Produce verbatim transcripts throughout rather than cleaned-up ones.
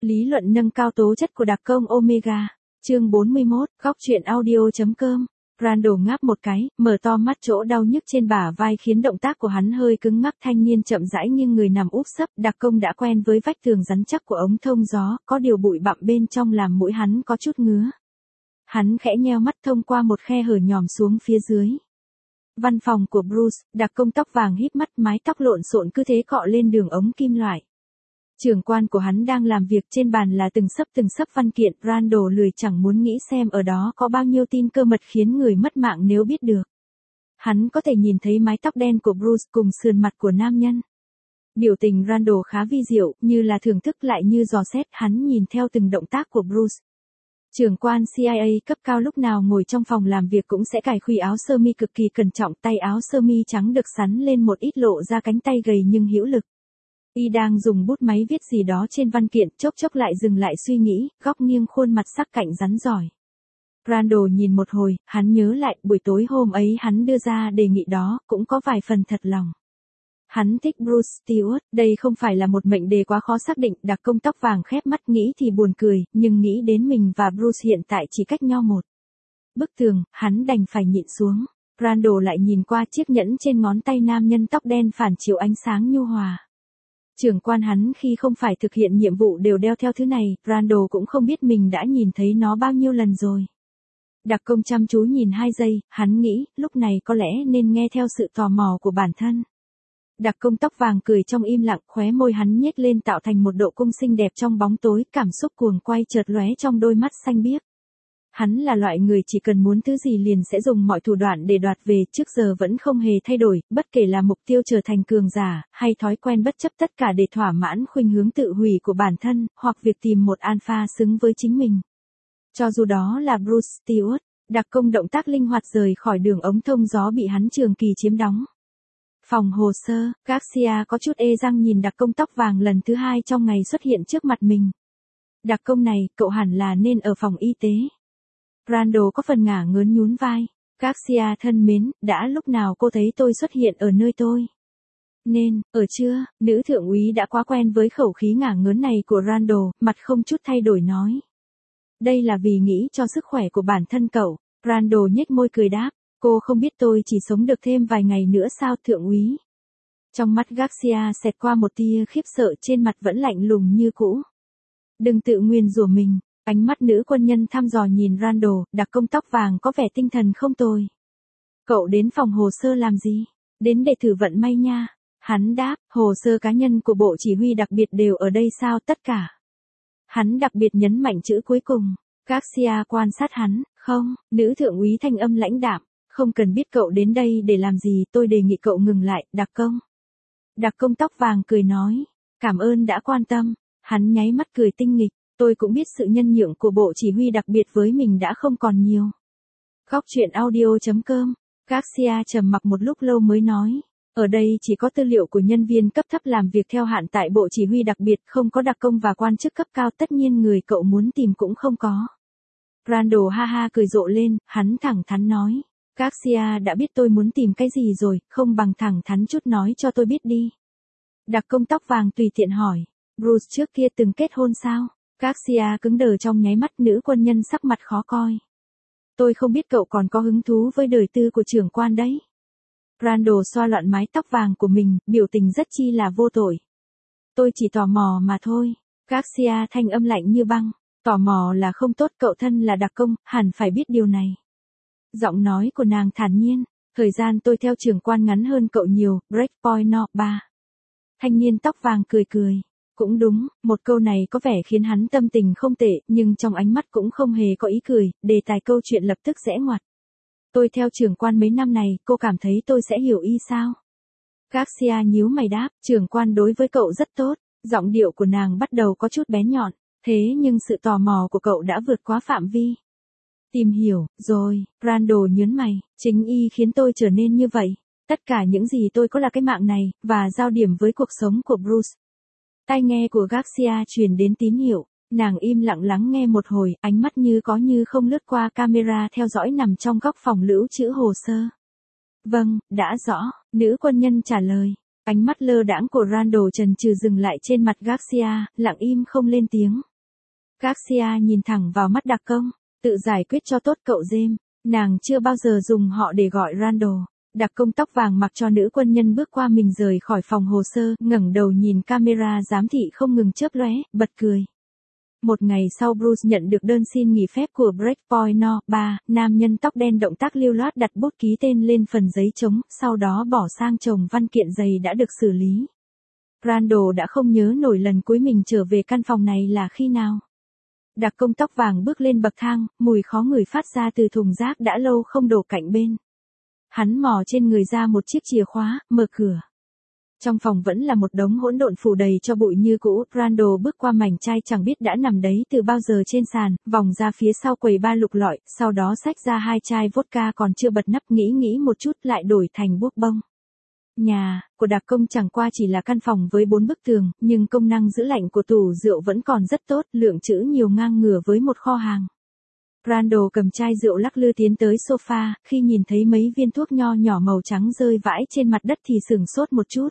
Lý luận nâng cao tố chất của đặc công Omega. Chương bốn mươi mốt, góc truyện audio.com. Randall ngáp một cái, mở to mắt, chỗ đau nhức trên bả vai khiến động tác của hắn hơi cứng ngắc. Thanh niên chậm rãi nghiêng người nằm úp sấp. Đặc công đã quen với vách tường rắn chắc của ống thông gió, có điều bụi bặm bên trong làm mũi hắn có chút ngứa. Hắn khẽ nheo mắt thông qua một khe hở nhòm xuống phía dưới. Văn phòng của Bruce, đặc công tóc vàng híp mắt, mái tóc lộn xộn cứ thế cọ lên đường ống kim loại. Trưởng quan của hắn đang làm việc, trên bàn là từng sấp từng sấp văn kiện. Randall lười chẳng muốn nghĩ xem ở đó có bao nhiêu tin cơ mật khiến người mất mạng nếu biết được. Hắn có thể nhìn thấy mái tóc đen của Bruce cùng sườn mặt của nam nhân. Biểu tình Randall khá vi diệu, như là thưởng thức lại như dò xét. Hắn nhìn theo từng động tác của Bruce. Trưởng quan C I A cấp cao lúc nào ngồi trong phòng làm việc cũng sẽ cài khuy áo sơ mi cực kỳ cẩn trọng, tay áo sơ mi trắng được sắn lên một ít lộ ra cánh tay gầy nhưng hữu lực. Y đang dùng bút máy viết gì đó trên văn kiện, chốc chốc lại dừng lại suy nghĩ, góc nghiêng khuôn mặt sắc cạnh rắn giỏi. Randall nhìn một hồi, hắn nhớ lại buổi tối hôm ấy hắn đưa ra đề nghị đó, cũng có vài phần thật lòng. Hắn thích Bruce Stewart, đây không phải là một mệnh đề quá khó xác định. Đặc công tóc vàng khép mắt, nghĩ thì buồn cười, nhưng nghĩ đến mình và Bruce hiện tại chỉ cách nhau một bức tường, hắn đành phải nhịn xuống. Randall lại nhìn qua chiếc nhẫn trên ngón tay nam nhân tóc đen phản chiếu ánh sáng nhu hòa. Trưởng quan hắn khi không phải thực hiện nhiệm vụ đều đeo theo thứ này, Randall cũng không biết mình đã nhìn thấy nó bao nhiêu lần rồi. Đặc công chăm chú nhìn hai giây, hắn nghĩ, lúc này có lẽ nên nghe theo sự tò mò của bản thân. Đặc công tóc vàng cười trong im lặng, khóe môi hắn nhếch lên tạo thành một độ cung xinh đẹp trong bóng tối, cảm xúc cuồng quay chợt lóe trong đôi mắt xanh biếc. Hắn là loại người chỉ cần muốn thứ gì liền sẽ dùng mọi thủ đoạn để đoạt về, trước giờ vẫn không hề thay đổi, bất kể là mục tiêu trở thành cường giả, hay thói quen bất chấp tất cả để thỏa mãn khuynh hướng tự hủy của bản thân, hoặc việc tìm một alpha xứng với chính mình. Cho dù đó là Bruce Stewart, đặc công động tác linh hoạt rời khỏi đường ống thông gió bị hắn trường kỳ chiếm đóng. Phòng hồ sơ, Garcia có chút ê răng nhìn đặc công tóc vàng lần thứ hai trong ngày xuất hiện trước mặt mình. Đặc công này, cậu hẳn là nên ở phòng y tế. Randall có phần ngả ngớn nhún vai. Garcia thân mến, đã lúc nào cô thấy tôi xuất hiện ở nơi tôi? Nên, ở chưa? Nữ thượng úy đã quá quen với khẩu khí ngả ngớn này của Randall, mặt không chút thay đổi nói. Đây là vì nghĩ cho sức khỏe của bản thân cậu. Randall nhếch môi cười đáp. Cô không biết tôi chỉ sống được thêm vài ngày nữa sao thượng úy? Trong mắt Garcia xẹt qua một tia khiếp sợ, trên mặt vẫn lạnh lùng như cũ. Đừng tự nguyền rủa mình. Ánh mắt nữ quân nhân thăm dò nhìn Randall, đặc công tóc vàng có vẻ tinh thần không tồi. Cậu đến phòng hồ sơ làm gì? Đến để thử vận may nha. Hắn đáp, hồ sơ cá nhân của bộ chỉ huy đặc biệt đều ở đây sao? Tất cả. Hắn đặc biệt nhấn mạnh chữ cuối cùng. Garcia quan sát hắn, không, nữ thượng úy thanh âm lãnh đạm, không cần biết cậu đến đây để làm gì, tôi đề nghị cậu ngừng lại, đặc công. Đặc công tóc vàng cười nói, cảm ơn đã quan tâm. Hắn nháy mắt cười tinh nghịch. Tôi cũng biết sự nhân nhượng của bộ chỉ huy đặc biệt với mình đã không còn nhiều. Góc truyện audio.com. Garcia trầm mặc một lúc lâu mới nói. Ở đây chỉ có tư liệu của nhân viên cấp thấp làm việc theo hạn tại bộ chỉ huy đặc biệt, không có đặc công và quan chức cấp cao, tất nhiên người cậu muốn tìm cũng không có. Randall ha ha cười rộ lên, hắn thẳng thắn nói. Garcia đã biết tôi muốn tìm cái gì rồi, không bằng thẳng thắn chút nói cho tôi biết đi. Đặc công tóc vàng tùy tiện hỏi. Bruce trước kia từng kết hôn sao? Garcia cứng đờ trong nháy mắt, nữ quân nhân sắc mặt khó coi. Tôi không biết cậu còn có hứng thú với đời tư của trưởng quan đấy. Randall xoa loạn mái tóc vàng của mình, biểu tình rất chi là vô tội. Tôi chỉ tò mò mà thôi. Garcia thanh âm lạnh như băng. Tò mò là không tốt, cậu thân là đặc công, hẳn phải biết điều này. Giọng nói của nàng thản nhiên. Thời gian tôi theo trưởng quan ngắn hơn cậu nhiều, Breakpoint no ba. Thanh niên tóc vàng cười cười. Cũng đúng, một câu này có vẻ khiến hắn tâm tình không tệ, nhưng trong ánh mắt cũng không hề có ý cười, đề tài câu chuyện lập tức rẽ ngoặt. Tôi theo trưởng quan mấy năm này, cô cảm thấy tôi sẽ hiểu y sao? Garcia nhíu mày đáp, trưởng quan đối với cậu rất tốt, giọng điệu của nàng bắt đầu có chút bén nhọn, thế nhưng sự tò mò của cậu đã vượt quá phạm vi. Tìm hiểu, rồi, Randall nhớn mày, chính y khiến tôi trở nên như vậy. Tất cả những gì tôi có là cái mạng này, và giao điểm với cuộc sống của Bruce. Tai nghe của Garcia truyền đến tín hiệu, nàng im lặng lắng nghe một hồi, ánh mắt như có như không lướt qua camera theo dõi nằm trong góc phòng lưu trữ hồ sơ. Vâng, đã rõ, nữ quân nhân trả lời. Ánh mắt lơ đãng của Randall chần chừ dừng lại trên mặt Garcia, lặng im không lên tiếng. Garcia nhìn thẳng vào mắt đặc công, tự giải quyết cho tốt cậu James, nàng chưa bao giờ dùng họ để gọi Randall. Đặc công tóc vàng mặc cho nữ quân nhân bước qua mình rời khỏi phòng hồ sơ, ngẩng đầu nhìn camera giám thị không ngừng chớp lóe, bật cười. Một ngày sau Bruce nhận được đơn xin nghỉ phép của Breakpoint No. ba, nam nhân tóc đen động tác lưu loát đặt bút ký tên lên phần giấy trống, sau đó bỏ sang chồng văn kiện dày đã được xử lý. Randall đã không nhớ nổi lần cuối mình trở về căn phòng này là khi nào. Đặc công tóc vàng bước lên bậc thang, mùi khó ngửi phát ra từ thùng rác đã lâu không đổ cạnh bên. Hắn mò trên người ra một chiếc chìa khóa, mở cửa. Trong phòng vẫn là một đống hỗn độn phủ đầy cho bụi như cũ, Randall bước qua mảnh chai chẳng biết đã nằm đấy từ bao giờ trên sàn, vòng ra phía sau quầy ba lục lọi, sau đó xách ra hai chai vodka còn chưa bật nắp, nghĩ nghĩ một chút lại đổi thành búp bông. Nhà của đặc công chẳng qua chỉ là căn phòng với bốn bức tường, nhưng công năng giữ lạnh của tủ rượu vẫn còn rất tốt, lượng trữ nhiều ngang ngửa với một kho hàng. Randall cầm chai rượu lắc lư tiến tới sofa, khi nhìn thấy mấy viên thuốc nho nhỏ màu trắng rơi vãi trên mặt đất thì sửng sốt một chút.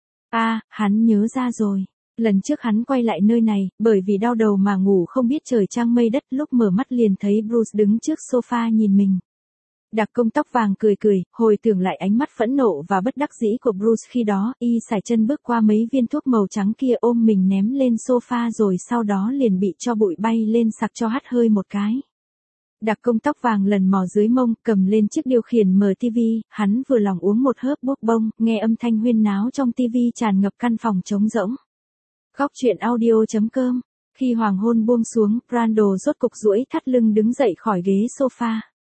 À, hắn nhớ ra rồi. Lần trước hắn quay lại nơi này, bởi vì đau đầu mà ngủ không biết trời trăng mây đất, lúc mở mắt liền thấy Bruce đứng trước sofa nhìn mình. Đặc công tóc vàng cười cười, hồi tưởng lại ánh mắt phẫn nộ và bất đắc dĩ của Bruce khi đó, y sải chân bước qua mấy viên thuốc màu trắng kia ôm mình ném lên sofa rồi sau đó liền bị cho bụi bay lên sặc cho hắt hơi một cái. Đặc công tóc vàng lần mò dưới mông, cầm lên chiếc điều khiển mở tivi, hắn vừa lòng uống một hớp bốc bông, nghe âm thanh huyên náo trong tivi tràn ngập căn phòng trống rỗng. Góc truyện audio chấm com. Khi hoàng hôn buông xuống, Randall rốt cục duỗi thắt lưng đứng dậy khỏi ghế sofa.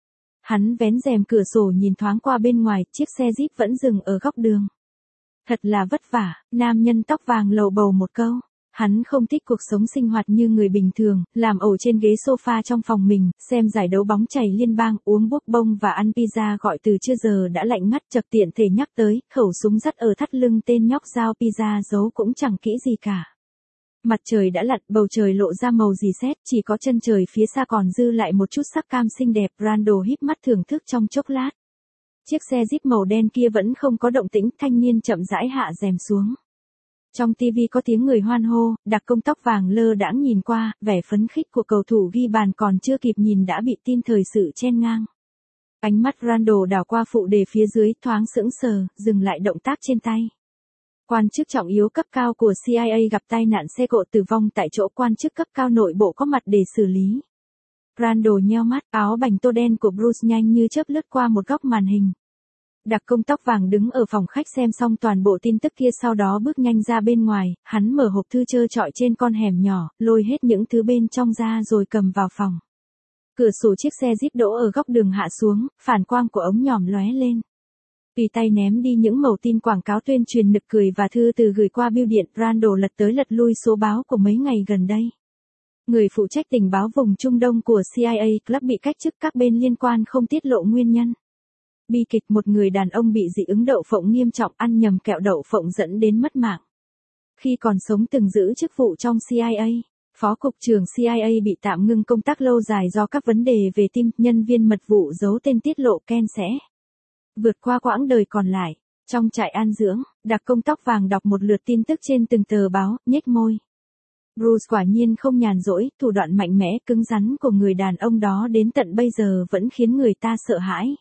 Hắn vén rèm cửa sổ nhìn thoáng qua bên ngoài, chiếc xe Jeep vẫn dừng ở góc đường. Thật là vất vả, nam nhân tóc vàng lầu bầu một câu. Hắn không thích cuộc sống sinh hoạt như người bình thường, làm ẩu trên ghế sofa trong phòng mình, xem giải đấu bóng chày liên bang, uống bốc bông và ăn pizza gọi từ chưa giờ đã lạnh ngắt, chợt tiện thể nhắc tới, khẩu súng dắt ở thắt lưng tên nhóc giao pizza giấu cũng chẳng kỹ gì cả. Mặt trời đã lặn, bầu trời lộ ra màu rì sét, chỉ có chân trời phía xa còn dư lại một chút sắc cam xinh đẹp. Randall híp mắt thưởng thức trong chốc lát. Chiếc xe Jeep màu đen kia vẫn không có động tĩnh, thanh niên chậm rãi hạ rèm xuống. Trong tivi có tiếng người hoan hô, đặc công tóc vàng lơ đãng nhìn qua, vẻ phấn khích của cầu thủ ghi bàn còn chưa kịp nhìn đã bị tin thời sự chen ngang. Ánh mắt Randall đảo qua phụ đề phía dưới, thoáng sững sờ, dừng lại động tác trên tay. Quan chức trọng yếu cấp cao của C I A gặp tai nạn xe cộ tử vong tại chỗ, quan chức cấp cao nội bộ có mặt để xử lý. Randall nheo mắt, áo bành tô đen của Bruce nhanh như chớp lướt qua một góc màn hình. Đặc công tóc vàng đứng ở phòng khách xem xong toàn bộ tin tức kia sau đó bước nhanh ra bên ngoài, hắn mở hộp thư trơ trọi trên con hẻm nhỏ, lôi hết những thứ bên trong ra rồi cầm vào phòng. Cửa sổ chiếc xe Jeep đỗ ở góc đường hạ xuống, phản quang của ống nhòm lóe lên. Tùy tay ném đi những mẩu tin quảng cáo tuyên truyền nực cười và thư từ gửi qua bưu điện, Randall lật tới lật lui số báo của mấy ngày gần đây. Người phụ trách tình báo vùng Trung Đông của C I A Club bị cách chức, các bên liên quan không tiết lộ nguyên nhân. Bi kịch, một người đàn ông bị dị ứng đậu phộng nghiêm trọng, ăn nhầm kẹo đậu phộng dẫn đến mất mạng. Khi còn sống từng giữ chức vụ trong C I A, Phó Cục trưởng C I A bị tạm ngưng công tác lâu dài do các vấn đề về tim, nhân viên mật vụ giấu tên tiết lộ Ken sẽ vượt qua quãng đời còn lại. Trong trại an dưỡng, đặc công tóc vàng đọc một lượt tin tức trên từng tờ báo, nhếch môi. Bruce quả nhiên không nhàn rỗi, thủ đoạn mạnh mẽ, cứng rắn của người đàn ông đó đến tận bây giờ vẫn khiến người ta sợ hãi.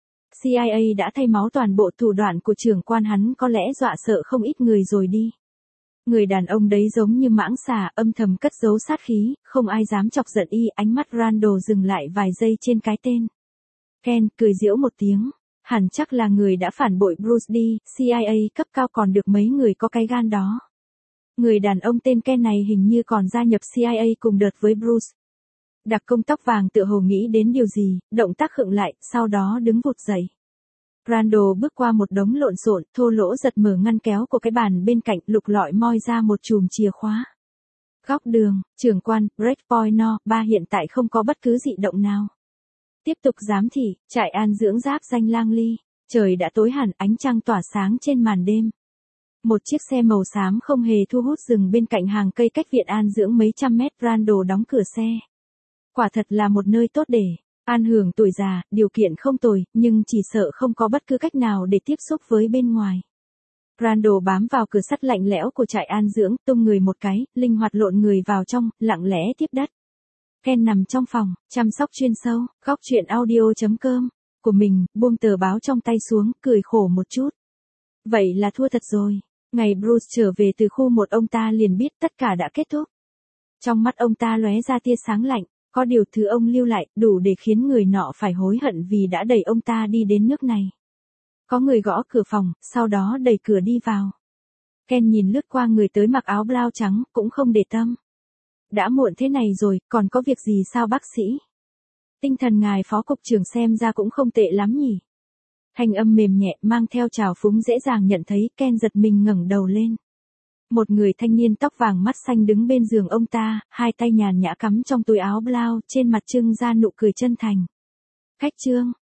C I A đã thay máu toàn bộ thủ đoạn của trưởng quan, hắn có lẽ dọa sợ không ít người rồi đi. Người đàn ông đấy giống như mãng xà, âm thầm cất giấu sát khí, không ai dám chọc giận y. Ánh mắt Randall dừng lại vài giây trên cái tên Ken, cười giễu một tiếng. Hẳn chắc là người đã phản bội Bruce đi, C I A cấp cao còn được mấy người có cái gan đó. Người đàn ông tên Ken này hình như còn gia nhập C I A cùng đợt với Bruce. Đặc công tóc vàng tựa hồ nghĩ đến điều gì, động tác khựng lại, sau đó đứng vụt dậy. Randall bước qua một đống lộn xộn, thô lỗ giật mở ngăn kéo của cái bàn bên cạnh, lục lọi moi ra một chùm chìa khóa. Góc đường, trưởng quan, Breakpoint No. ba hiện tại không có bất cứ dị động nào. Tiếp tục giám thị, trại an dưỡng giáp danh Langley. Trời đã tối hẳn, ánh trăng tỏa sáng trên màn đêm. Một chiếc xe màu xám không hề thu hút dừng bên cạnh hàng cây cách viện an dưỡng mấy trăm mét. Randall đóng cửa xe. Quả thật là một nơi tốt để an hưởng tuổi già, điều kiện không tồi, nhưng chỉ sợ không có bất cứ cách nào để tiếp xúc với bên ngoài. Randall bám vào cửa sắt lạnh lẽo của trại an dưỡng, tung người một cái, linh hoạt lộn người vào trong, lặng lẽ tiếp đất. Ken nằm trong phòng, chăm sóc chuyên sâu, góc chuyện audio.com của mình, buông tờ báo trong tay xuống, cười khổ một chút. Vậy là thua thật rồi. Ngày Bruce trở về từ khu một ông ta liền biết tất cả đã kết thúc. Trong mắt ông ta lóe ra tia sáng lạnh, có điều thứ ông lưu lại đủ để khiến người nọ phải hối hận vì đã đẩy ông ta đi đến nước này. Có người gõ cửa phòng, sau đó đẩy cửa đi vào. Ken nhìn lướt qua người tới mặc áo blau trắng, cũng không để tâm. Đã muộn thế này rồi, còn có việc gì sao bác sĩ? Tinh thần ngài phó cục trưởng xem ra cũng không tệ lắm nhỉ. Thanh âm mềm nhẹ mang theo trào phúng dễ dàng nhận thấy. Ken giật mình ngẩng đầu lên. Một người thanh niên tóc vàng mắt xanh đứng bên giường ông ta, hai tay nhàn nhã cắm trong túi áo blau, trên mặt trưng ra nụ cười chân thành. Khách Trương,